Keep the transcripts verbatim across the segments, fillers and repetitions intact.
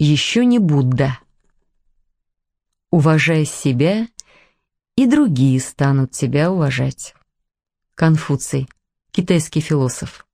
еще не Будда. Уважай себя, и другие станут тебя уважать. Конфуций, китайский философ.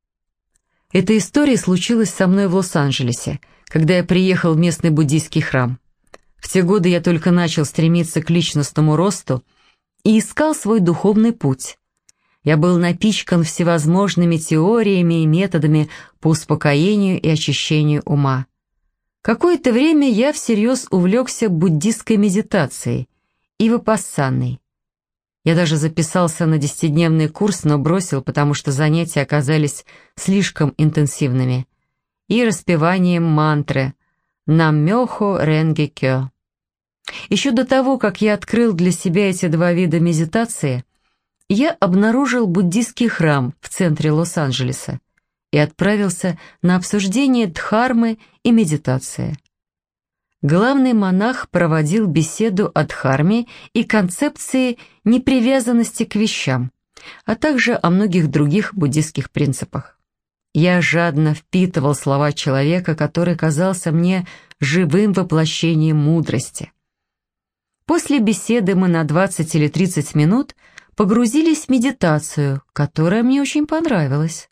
Эта история случилась со мной в Лос-Анджелесе, когда я приехал в местный буддийский храм. В те годы я только начал стремиться к личностному росту и искал свой духовный путь. Я был напичкан всевозможными теориями и методами по успокоению и очищению ума. Какое-то время я всерьез увлекся буддистской медитацией и випассаной. Я даже записался на десятидневный курс, но бросил, потому что занятия оказались слишком интенсивными, и распеванием мантры «Наммёхо Ренге Кё». Еще до того, как я открыл для себя эти два вида медитации, я обнаружил буддийский храм в центре Лос-Анджелеса и отправился на обсуждение дхармы и медитации. Главный монах проводил беседу о дхарме и концепции непривязанности к вещам, а также о многих других буддийских принципах. Я жадно впитывал слова человека, который казался мне живым воплощением мудрости. После беседы мы на двадцать или тридцать минут погрузились в медитацию, которая мне очень понравилась.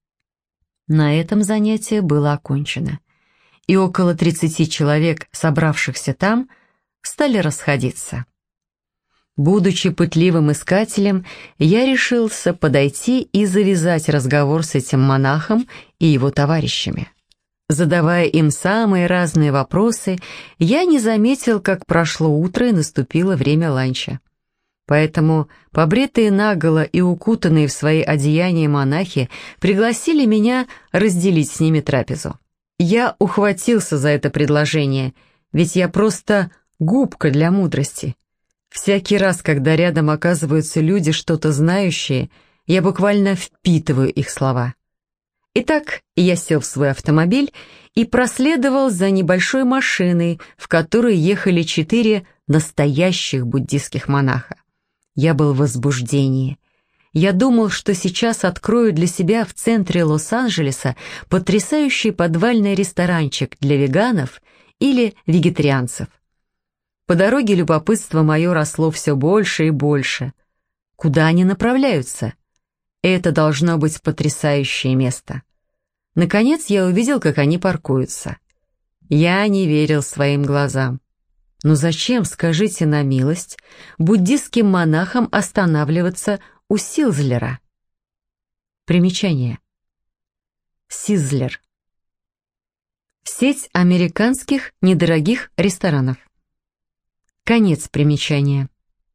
На этом занятие было окончено, и около тридцати человек, собравшихся там, стали расходиться. Будучи пытливым искателем, я решился подойти и завязать разговор с этим монахом и его товарищами. Задавая им самые разные вопросы, я не заметил, как прошло утро и наступило время ланча. Поэтому побритые наголо и укутанные в свои одеяния монахи пригласили меня разделить с ними трапезу. Я ухватился за это предложение, ведь я просто губка для мудрости. Всякий раз, когда рядом оказываются люди, что-то знающие, я буквально впитываю их слова. Итак, я сел в свой автомобиль и проследовал за небольшой машиной, в которой ехали четыре настоящих буддийских монаха. Я был в возбуждении. Я думал, что сейчас открою для себя в центре Лос-Анджелеса потрясающий подвальный ресторанчик для веганов или вегетарианцев. По дороге любопытство мое росло все больше и больше. Куда они направляются? Это должно быть потрясающее место. Наконец я увидел, как они паркуются. Я не верил своим глазам. Но зачем, скажите на милость, буддистским монахам останавливаться у Сизлера? Примечание. Сизлер. Сеть американских недорогих ресторанов. Конец примечания.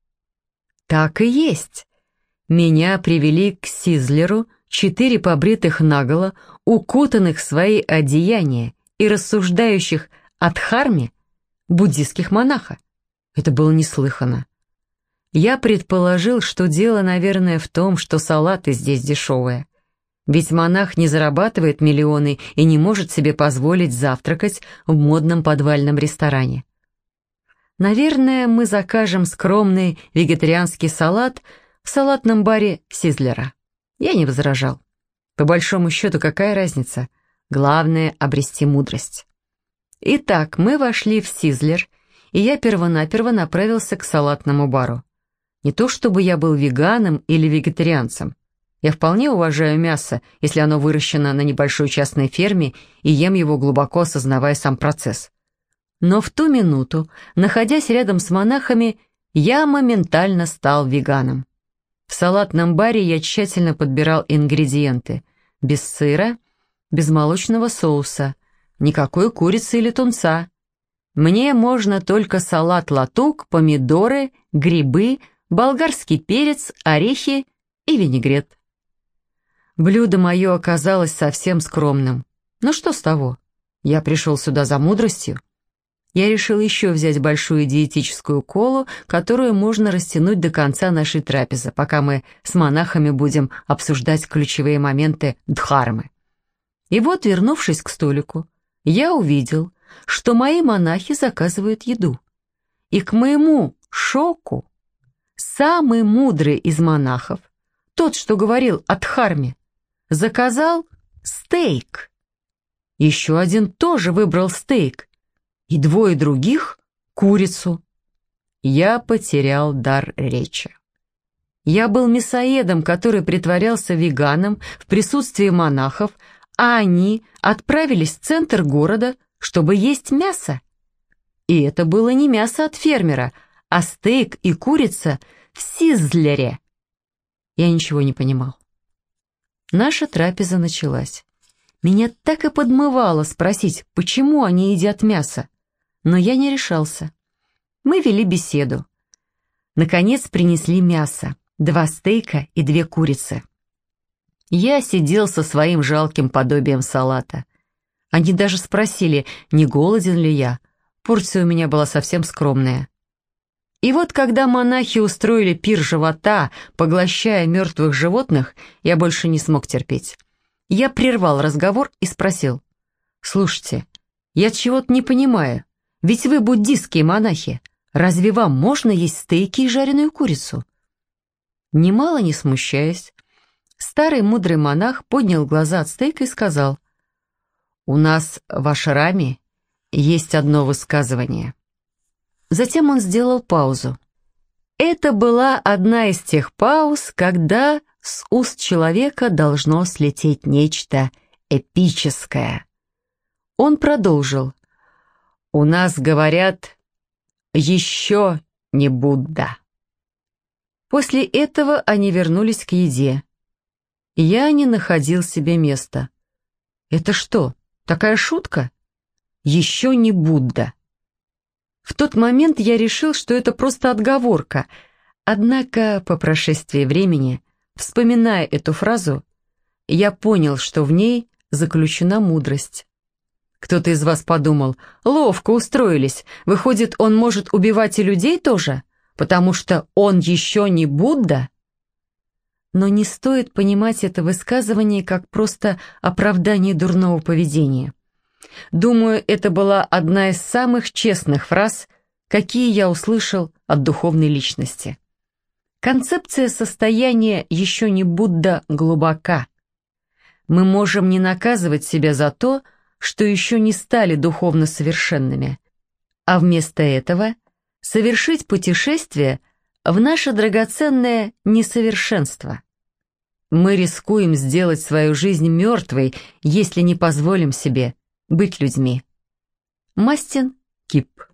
Так и есть. Меня привели к Сизлеру четыре побритых наголо, укутанных в свои одеяния и рассуждающих о дхарме буддистских монаха. Это было неслыханно. Я предположил, что дело, наверное, в том, что салаты здесь дешевые. Ведь монах не зарабатывает миллионы и не может себе позволить завтракать в модном подвальном ресторане. Наверное, мы закажем скромный вегетарианский салат в салатном баре Сизлера. Я не возражал. По большому счету, какая разница? Главное — обрести мудрость. Итак, мы вошли в Сизлер, и я первонаперво направился к салатному бару. Не то чтобы я был веганом или вегетарианцем. Я вполне уважаю мясо, если оно выращено на небольшой частной ферме, и ем его, глубоко осознавая сам процесс. Но в ту минуту, находясь рядом с монахами, я моментально стал веганом. В салатном баре я тщательно подбирал ингредиенты. Без сыра, без молочного соуса, никакой курицы или тунца. Мне можно только салат-латук, помидоры, грибы, болгарский перец, орехи и винегрет. Блюдо мое оказалось совсем скромным. Но что с того? Я пришел сюда за мудростью. Я решил еще взять большую диетическую колу, которую можно растянуть до конца нашей трапезы, пока мы с монахами будем обсуждать ключевые моменты дхармы. И вот, вернувшись к столику, я увидел, что мои монахи заказывают еду. И к моему шоку, самый мудрый из монахов, тот, что говорил о дхарме, заказал стейк. Еще один тоже выбрал стейк, и двое других — курицу. Я потерял дар речи. Я был мясоедом, который притворялся веганом в присутствии монахов, а они отправились в центр города, чтобы есть мясо. И это было не мясо от фермера, а стейк и курица в Сизлере. Я ничего не понимал. Наша трапеза началась. Меня так и подмывало спросить, почему они едят мясо, но я не решался. Мы вели беседу. Наконец принесли мясо, два стейка и две курицы. Я сидел со своим жалким подобием салата. Они даже спросили, не голоден ли я. Порция у меня была совсем скромная. И вот когда монахи устроили пир живота, поглощая мертвых животных, я больше не смог терпеть. Я прервал разговор и спросил: «Слушайте, я чего-то не понимаю, ведь вы буддистские монахи, разве вам можно есть стейки и жареную курицу?» Немало не смущаясь, старый мудрый монах поднял глаза от стейка и сказал: «У нас в ашраме есть одно высказывание». Затем он сделал паузу. Это была одна из тех пауз, когда с уст человека должно слететь нечто эпическое. Он продолжил: «У нас говорят, еще не Будда». После этого они вернулись к еде. Я не находил себе места. Это что, такая шутка? Еще не Будда. В тот момент я решил, что это просто отговорка, однако по прошествии времени, вспоминая эту фразу, я понял, что в ней заключена мудрость. Кто-то из вас подумал: ловко устроились, выходит, он может убивать и людей тоже, потому что он еще не Будда? Но не стоит понимать это высказывание как просто оправдание дурного поведения. Думаю, это была одна из самых честных фраз, какие я услышал от духовной личности. Концепция состояния еще не Будда глубока. Мы можем не наказывать себя за то, что еще не стали духовно совершенными, а вместо этого совершить путешествие в наше драгоценное несовершенство. Мы рискуем сделать свою жизнь мертвой, если не позволим себе быть людьми. Мастин Кип.